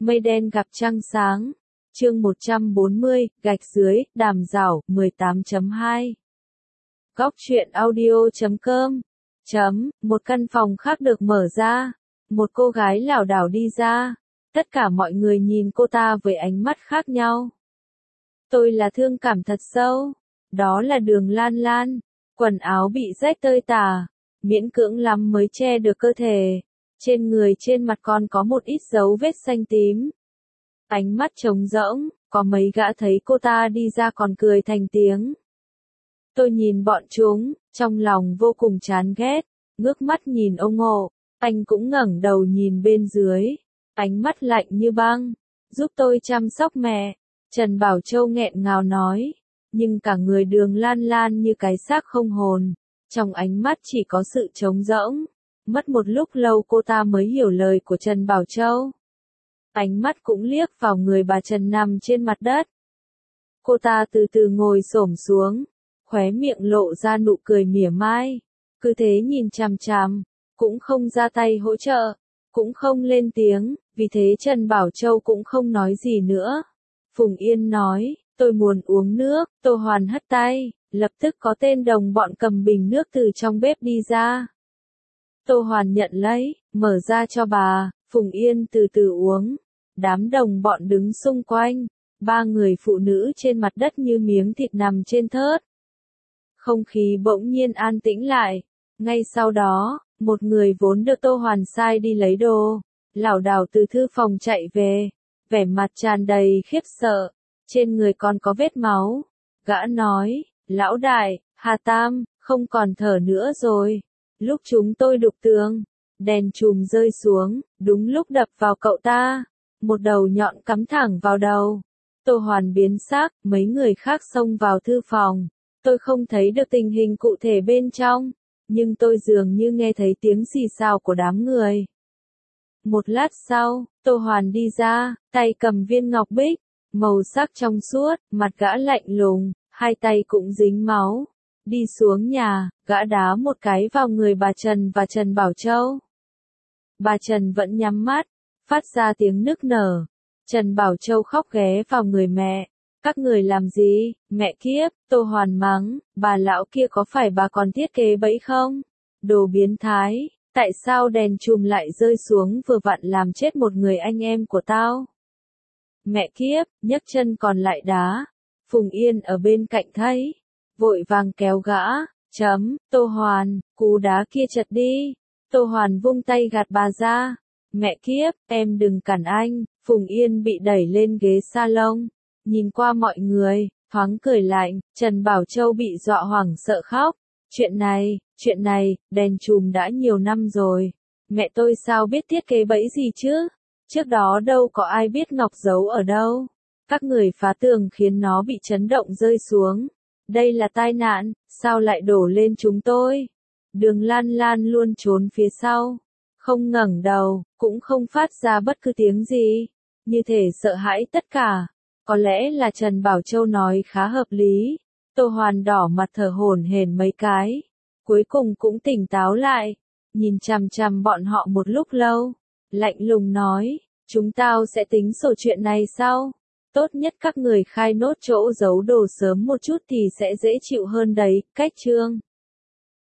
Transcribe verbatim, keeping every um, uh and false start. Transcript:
Mây đen gặp trăng sáng. Chương một trăm bốn mươi, gạch dưới, đàm rảo, mười tám chấm hai. Góc truyện audio chấm com. Chấm, một căn phòng khác được mở ra. Một cô gái lảo đảo đi ra. Tất cả mọi người nhìn cô ta với ánh mắt khác nhau. Tôi là thương cảm thật sâu. Đó là Đường Lan Lan. Quần áo bị rách tơi tả. Miễn cưỡng lắm mới che được cơ thể. Trên người trên mặt còn có một ít dấu vết xanh tím. Ánh mắt trống rỗng, có mấy gã thấy cô ta đi ra còn cười thành tiếng. Tôi nhìn bọn chúng, trong lòng vô cùng chán ghét, ngước mắt nhìn ông Ngộ, anh cũng ngẩng đầu nhìn bên dưới, ánh mắt lạnh như băng. Giúp tôi chăm sóc mẹ, Trần Bảo Châu nghẹn ngào nói, nhưng cả người Đường Lan Lan như cái xác không hồn, trong ánh mắt chỉ có sự trống rỗng. Mất một lúc lâu cô ta mới hiểu lời của Trần Bảo Châu. Ánh mắt cũng liếc vào người bà Trần nằm trên mặt đất. Cô ta từ từ ngồi xổm xuống, khóe miệng lộ ra nụ cười mỉa mai, cứ thế nhìn chằm chằm, cũng không ra tay hỗ trợ, cũng không lên tiếng, vì thế Trần Bảo Châu cũng không nói gì nữa. Phùng Yên nói, tôi muốn uống nước, Tô Hoàn hất tay, lập tức có tên đồng bọn cầm bình nước từ trong bếp đi ra. Tô Hoàn nhận lấy, mở ra cho bà, Phùng Yên từ từ uống. Đám đồng bọn đứng xung quanh, ba người phụ nữ trên mặt đất như miếng thịt nằm trên thớt. Không khí bỗng nhiên an tĩnh lại. Ngay sau đó, một người vốn được Tô Hoàn sai đi lấy đồ, lảo đảo từ thư phòng chạy về, vẻ mặt tràn đầy khiếp sợ, trên người còn có vết máu. Gã nói, lão đại, Hà Tam, không còn thở nữa rồi. Lúc chúng tôi đục tường, đèn chùm rơi xuống, đúng lúc đập vào cậu ta. Một đầu nhọn cắm thẳng vào đầu. Tô Hoàn biến sắc, mấy người khác xông vào thư phòng. Tôi không thấy được tình hình cụ thể bên trong, nhưng tôi dường như nghe thấy tiếng xì xào của đám người. Một lát sau, Tô Hoàn đi ra, tay cầm viên ngọc bích, màu sắc trong suốt, mặt gã lạnh lùng, hai tay cũng dính máu. Đi xuống nhà, gã đá một cái vào người bà Trần và Trần Bảo Châu. Bà Trần vẫn nhắm mắt, phát ra tiếng nức nở. Trần Bảo Châu khóc ghé vào người mẹ. Các người làm gì, mẹ kiếp, Tô Hoàn mắng, bà lão kia có phải bà còn thiết kế bẫy không? Đồ biến thái, tại sao đèn chùm lại rơi xuống vừa vặn làm chết một người anh em của tao? Mẹ kiếp, nhấc chân còn lại đá. Phùng Yên ở bên cạnh thấy, vội vàng kéo gã, chấm, Tô Hoàn, cú đá kia chật đi. Tô Hoàn vung tay gạt bà ra. Mẹ kiếp, em đừng cản anh. Phùng Yên bị đẩy lên ghế salon, nhìn qua mọi người, thoáng cười lạnh. Trần Bảo Châu bị dọa hoảng sợ khóc. Chuyện này, chuyện này, đèn chùm đã nhiều năm rồi. Mẹ tôi sao biết thiết kế bẫy gì chứ? Trước đó đâu có ai biết ngọc giấu ở đâu. Các người phá tường khiến nó bị chấn động rơi xuống. Đây là tai nạn, sao lại đổ lên chúng tôi? Đường Lan Lan luôn trốn phía sau, không ngẩng đầu, cũng không phát ra bất cứ tiếng gì, như thể sợ hãi tất cả. Có lẽ là Trần Bảo Châu nói khá hợp lý. Tô Hoàn đỏ mặt thở hổn hển mấy cái, cuối cùng cũng tỉnh táo lại, nhìn chằm chằm bọn họ một lúc lâu, lạnh lùng nói, chúng tao sẽ tính sổ chuyện này sau. Tốt nhất các người khai nốt chỗ giấu đồ sớm một chút thì sẽ dễ chịu hơn đấy. Cách chương